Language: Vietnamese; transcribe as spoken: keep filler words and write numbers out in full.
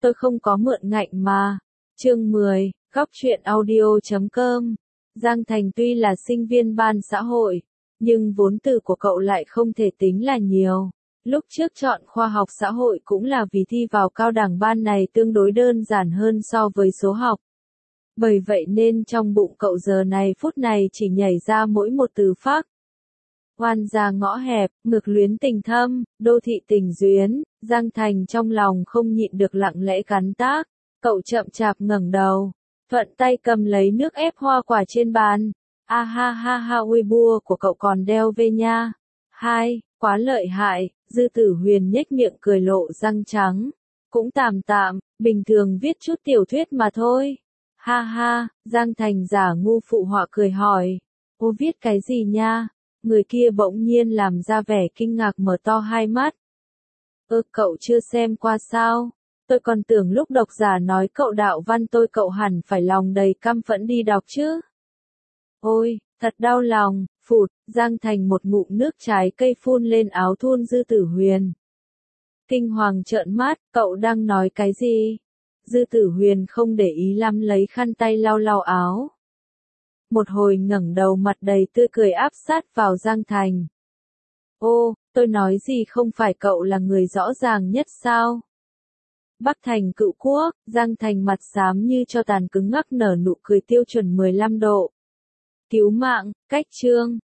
tôi không có mượn ngạnh mà. Chương mười, góc truyện audio chấm com. Giang Thành tuy là sinh viên ban xã hội, nhưng vốn từ của cậu lại không thể tính là nhiều. Lúc trước chọn khoa học xã hội cũng là vì thi vào cao đẳng ban này tương đối đơn giản hơn so với số học. Bởi vậy nên trong bụng cậu giờ này phút này chỉ nhảy ra mỗi một từ phác. Oan gia ngõ hẹp, ngược luyến tình thâm, đô thị tình duyến, Giang Thành trong lòng không nhịn được lặng lẽ cắn tác. Cậu chậm chạp ngẩng đầu, thuận tay cầm lấy nước ép hoa quả trên bàn. A ha ha ha, Weibo của cậu còn đeo về nha. Hai, quá lợi hại, Dư Tử Huyền nhếch miệng cười lộ răng trắng. Cũng tạm tạm, bình thường viết chút tiểu thuyết mà thôi. Ha ha, Giang Thành giả ngu phụ họa cười hỏi. Ô viết cái gì nha? Người kia bỗng nhiên làm ra vẻ kinh ngạc mở to hai mắt. Ơ cậu chưa xem qua sao? Tôi còn tưởng lúc độc giả nói cậu đạo văn tôi cậu hẳn phải lòng đầy căm phẫn đi đọc chứ. Ôi, thật đau lòng, phụt, Giang Thành một ngụm nước trái cây phun lên áo thun Dư Tử Huyền. Kinh hoàng trợn mắt, cậu đang nói cái gì? Dư Tử Huyền không để ý lắm lấy khăn tay lau lau áo. Một hồi ngẩng đầu mặt đầy tươi cười áp sát vào Giang Thành. Ô, tôi nói gì không phải cậu là người rõ ràng nhất sao? Bắc Thành Cựu Quốc, Giang Thành mặt xám như cho tàn cứng ngắc nở nụ cười tiêu chuẩn mười lăm độ. Cứu mạng, cách chương.